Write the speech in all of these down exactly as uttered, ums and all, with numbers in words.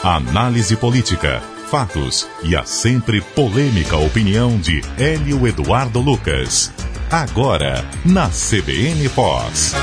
Análise política, fatos e a sempre polêmica opinião de Hélio Eduardo Lucas. Agora, na C B N Foz.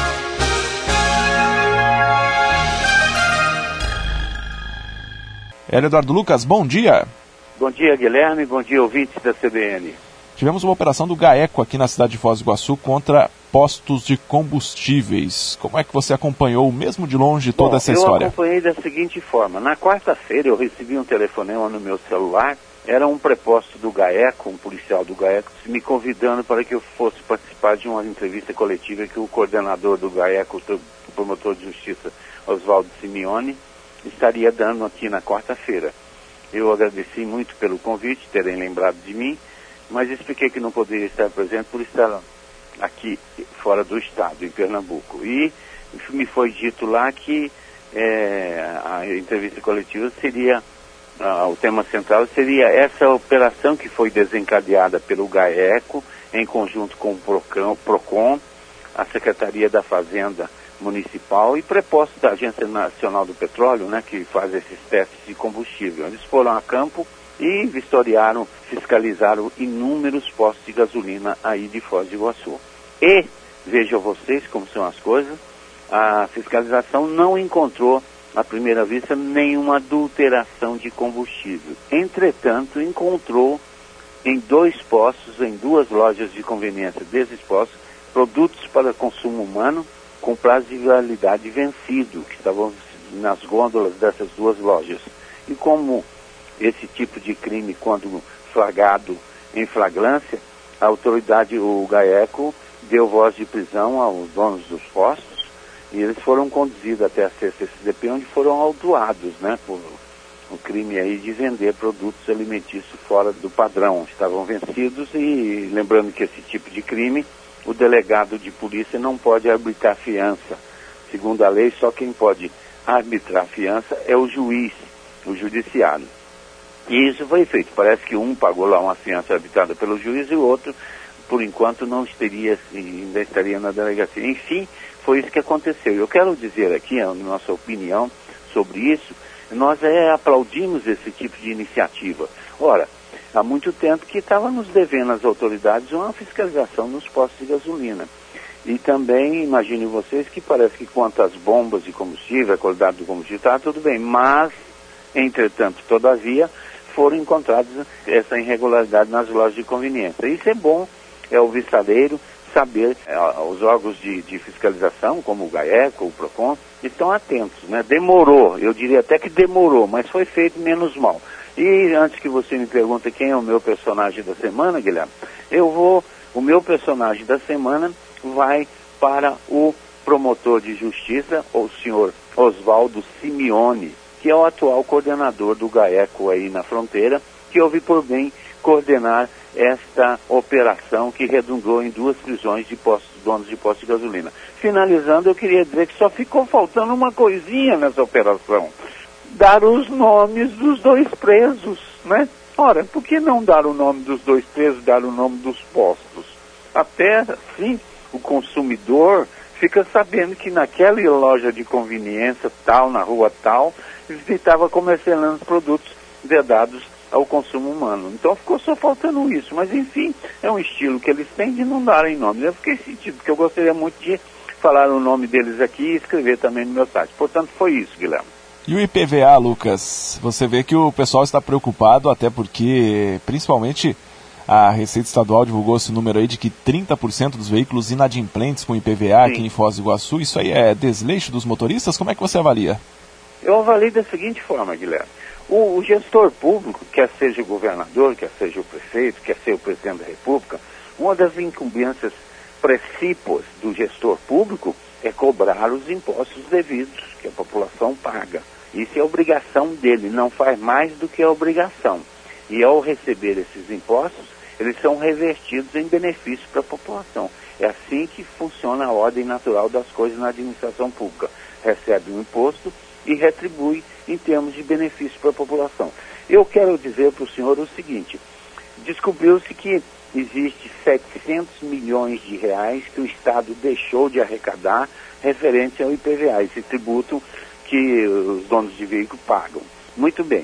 Hélio Eduardo Lucas, bom dia. Bom dia, Guilherme. Bom dia, ouvintes da C B N. Tivemos uma operação do GAECO aqui na cidade de Foz do Iguaçu contra postos de combustíveis. Como é que você acompanhou, mesmo de longe, toda Bom, essa história? Eu acompanhei da seguinte forma. Na quarta-feira eu recebi um telefonema no meu celular. Era um preposto do GAECO, um policial do GAECO, me convidando para que eu fosse participar de uma entrevista coletiva que o coordenador do GAECO, o promotor de justiça, Oswaldo Simeone, estaria dando aqui na quarta-feira. Eu agradeci muito pelo convite, terem lembrado de mim, mas expliquei que não poderia estar presente por estar aqui fora do estado, em Pernambuco. E me foi dito lá que é, a entrevista coletiva seria, ah, o tema central seria essa operação que foi desencadeada pelo GAECO, em conjunto com o Procon, Procon a Secretaria da Fazenda Municipal e preposto da Agência Nacional do Petróleo, né, que faz esses testes de combustível. Eles foram a campo e vistoriaram, fiscalizaram inúmeros postos de gasolina aí de Foz do Iguaçu. E, vejam vocês como são as coisas, a fiscalização não encontrou, à primeira vista, nenhuma adulteração de combustível. Entretanto, encontrou em dois postos, em duas lojas de conveniência desses postos, produtos para consumo humano com prazo de validade vencido, que estavam nas gôndolas dessas duas lojas. E como esse tipo de crime, quando flagrado em flagrância, a autoridade, o GAECO, deu voz de prisão aos donos dos postos e eles foram conduzidos até a C C C D P, onde foram autuados, né, por o crime aí de vender produtos alimentícios fora do padrão. Estavam vencidos e, lembrando que esse tipo de crime, o delegado de polícia não pode arbitrar fiança. Segundo a lei, só quem pode arbitrar fiança é o juiz, o judiciário. E isso foi feito. Parece que um pagou lá uma fiança arbitrada pelo juiz e o outro, por enquanto, não estaria, ainda estaria na delegacia. Enfim, foi isso que aconteceu. Eu quero dizer aqui, a nossa opinião sobre isso, nós é, aplaudimos esse tipo de iniciativa. Ora, há muito tempo que estava nos devendo às autoridades uma fiscalização nos postos de gasolina. E também, imaginem vocês, que parece que quanto às bombas de combustível, a qualidade do combustível, está tudo bem. Mas, entretanto, todavia, foram encontradas essa irregularidade nas lojas de conveniência. Isso é bom, é o vistareiro saber, é, os órgãos de, de fiscalização, como o GAECO, o Procon, estão atentos, né? Demorou, eu diria até que demorou, mas foi feito menos mal. E antes que você me pergunte quem é o meu personagem da semana, Guilherme, eu vou, o meu personagem da semana vai para o promotor de justiça, o senhor Oswaldo Simeone, que é o atual coordenador do GAECO aí na fronteira, que houve por bem coordenar esta operação que redundou em duas prisões de postos, donos de postos de gasolina. Finalizando, eu queria dizer que só ficou faltando uma coisinha nessa operação: dar os nomes dos dois presos, né? Ora, por que não dar o nome dos dois presos, dar o nome dos postos? Até assim, o consumidor fica sabendo que naquela loja de conveniência tal, na rua tal, estava comercializando produtos vedados ao consumo humano. Então ficou só faltando isso, mas enfim, é um estilo que eles têm de não darem nome. Eu fiquei sentido, porque eu gostaria muito de falar o nome deles aqui e escrever também no meu site. Portanto, foi isso, Guilherme. E o I P V A, Lucas? Você vê que o pessoal está preocupado, até porque, principalmente, a Receita Estadual divulgou esse número aí de que trinta por cento dos veículos inadimplentes com I P V A Sim. aqui em Foz do Iguaçu. Isso aí é desleixo dos motoristas? Como é que você avalia? Eu avalio da seguinte forma, Guilherme. O, o gestor público, quer seja o governador, quer seja o prefeito, quer seja o presidente da República, uma das incumbências precípuas do gestor público é cobrar os impostos devidos que a população paga. Isso é obrigação dele, não faz mais do que a obrigação. E ao receber esses impostos, eles são revertidos em benefício para a população. É assim que funciona a ordem natural das coisas na administração pública. Recebe um imposto e retribui em termos de benefício para a população. Eu quero dizer para o senhor o seguinte: descobriu-se que existe setecentos milhões de reais que o Estado deixou de arrecadar referente ao I P V A, esse tributo que os donos de veículo pagam. Muito bem.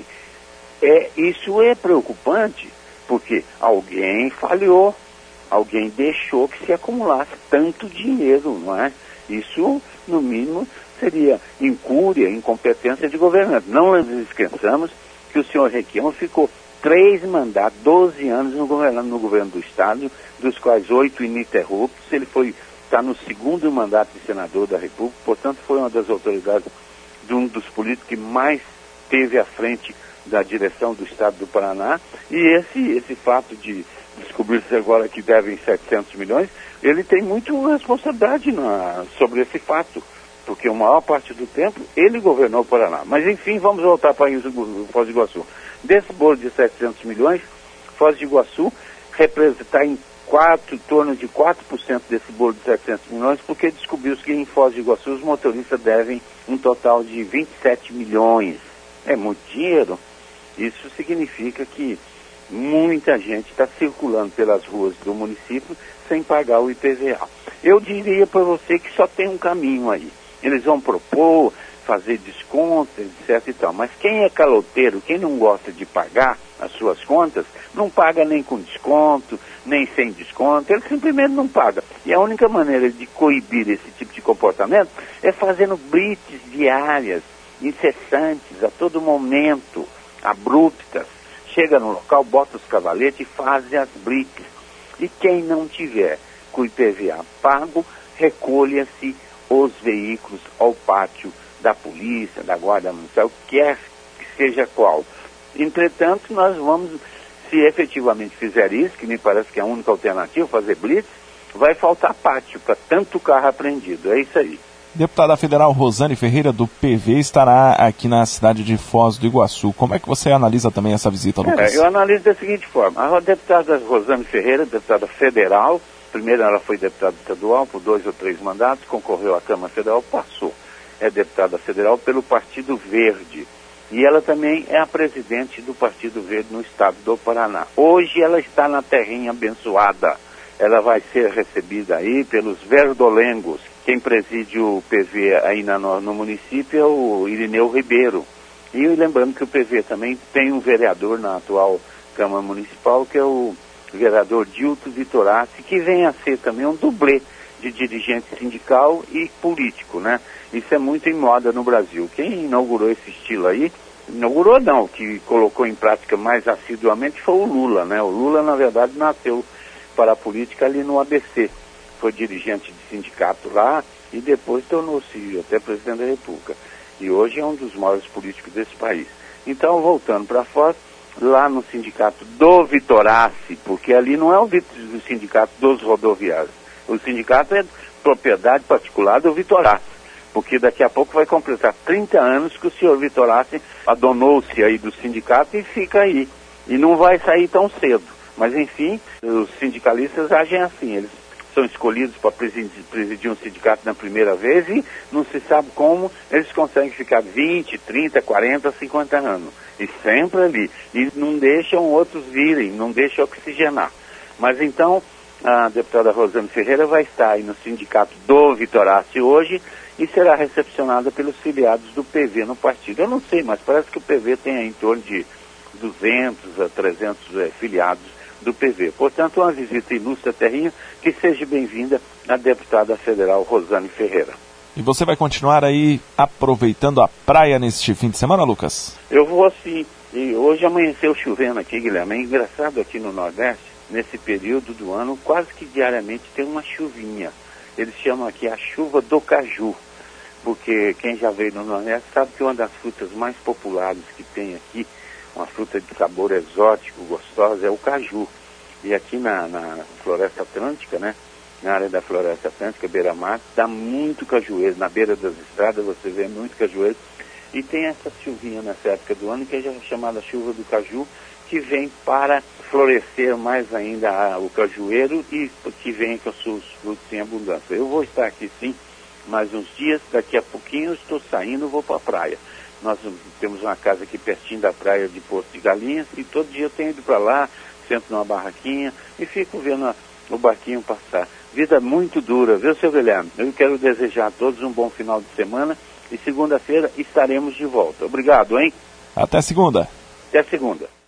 É, isso é preocupante, porque alguém falhou, alguém deixou que se acumulasse tanto dinheiro, não é? Isso, no mínimo, seria incúria, incompetência de governante. Não nos esqueçamos que o senhor Requião ficou três mandatos, doze anos no governo, no governo do Estado, dos quais oito ininterruptos. Ele foi, está no segundo mandato de senador da República, portanto foi uma das autoridades de um dos políticos que mais teve à frente da direção do Estado do Paraná, e esse, esse fato de descobrir-se agora que devem setecentos milhões, ele tem muito responsabilidade na, sobre esse fato, porque a maior parte do tempo ele governou o Paraná. Mas enfim, vamos voltar para Foz do Iguaçu. Desse bolo de setecentos milhões, Foz do Iguaçu representa em quatro, em torno de quatro por cento desse bolo de setecentos milhões, porque descobriu-se que em Foz do Iguaçu os motoristas devem um total de vinte e sete milhões. É muito dinheiro. Isso significa que muita gente está circulando pelas ruas do município sem pagar o I P V A. Eu diria para você que só tem um caminho aí. Eles vão propor, fazer descontos, etc e tal. Mas quem é caloteiro, quem não gosta de pagar as suas contas, não paga nem com desconto, nem sem desconto, ele simplesmente não paga. E a única maneira de coibir esse tipo de comportamento é fazendo blitz diárias, incessantes, a todo momento, abruptas. Chega no local, bota os cavaletes e faz as blitz. E quem não tiver com o I P V A pago, recolha-se os veículos ao pátio da polícia, da guarda municipal, quer que seja qual. Entretanto, nós vamos, se efetivamente fizer isso, que me parece que é a única alternativa, fazer blitz, vai faltar pátio para tanto carro apreendido. É isso aí. Deputada federal Rosane Ferreira, do P V, estará aqui na cidade de Foz do Iguaçu. Como é que você analisa também essa visita, Lucas? É, eu analiso da seguinte forma. A deputada Rosane Ferreira, deputada federal, primeiro ela foi deputada estadual por dois ou três mandatos, concorreu à Câmara Federal, passou. É deputada federal pelo Partido Verde. E ela também é a presidente do Partido Verde no estado do Paraná. Hoje ela está na terrinha abençoada. Ela vai ser recebida aí pelos verdolengos. Quem preside o P V aí na, no, no município é o Irineu Ribeiro. E lembrando que o P V também tem um vereador na atual Câmara Municipal, que é o vereador Dilto Vitorassi, que vem a ser também um dublê de dirigente sindical e político, né? Isso é muito em moda no Brasil. Quem inaugurou esse estilo aí, inaugurou não, que colocou em prática mais assiduamente foi o Lula, né? O Lula, na verdade, nasceu para a política ali no A B C. Foi dirigente de sindicato lá e depois tornou-se até presidente da República. E hoje é um dos maiores políticos desse país. Então, voltando para fora, lá no sindicato do Vitorassi, porque ali não é o, o sindicato dos rodoviários. O sindicato é propriedade particular do Vitorassi, porque daqui a pouco vai completar trinta anos que o senhor Vitorassi adonou-se aí do sindicato e fica aí. E não vai sair tão cedo. Mas, enfim, os sindicalistas agem assim, eles são escolhidos para presidir, presidir um sindicato na primeira vez e não se sabe como eles conseguem ficar vinte, trinta, quarenta, cinquenta anos. E sempre ali. E não deixam outros virem, não deixam oxigenar. Mas então, a deputada Rosane Ferreira vai estar aí no sindicato do Vitorassi hoje e será recepcionada pelos filiados do P V no partido. Eu não sei, mas parece que o P V tem aí em torno de duzentos a trezentos é, filiados do P V. Portanto, uma visita ilustre à terrinha, que seja bem-vinda a deputada federal Rosane Ferreira. E você vai continuar aí aproveitando a praia neste fim de semana, Lucas? Eu vou sim. E hoje amanheceu chovendo aqui, Guilherme. É engraçado aqui no Nordeste, nesse período do ano, quase que diariamente tem uma chuvinha. Eles chamam aqui a chuva do caju, porque quem já veio no Nordeste sabe que uma das frutas mais populares que tem aqui, uma fruta de sabor exótico, gostosa, é o caju. E aqui na, na Floresta Atlântica, né, na área da Floresta Atlântica, beira-mar, dá muito cajueiro. Na beira das estradas você vê muito cajueiro. E tem essa chuvinha nessa época do ano, que é chamada chuva do caju, que vem para florescer mais ainda a, o cajueiro e que vem com os seus frutos em abundância. Eu vou estar aqui sim mais uns dias, daqui a pouquinho eu estou saindo, vou para a praia. Nós temos uma casa aqui pertinho da praia de Porto de Galinhas e todo dia eu tenho ido para lá, sento numa barraquinha e fico vendo a, o barquinho passar. Vida muito dura, viu, seu Guilherme? Eu quero desejar a todos um bom final de semana e segunda-feira estaremos de volta. Obrigado, hein? Até segunda. Até segunda.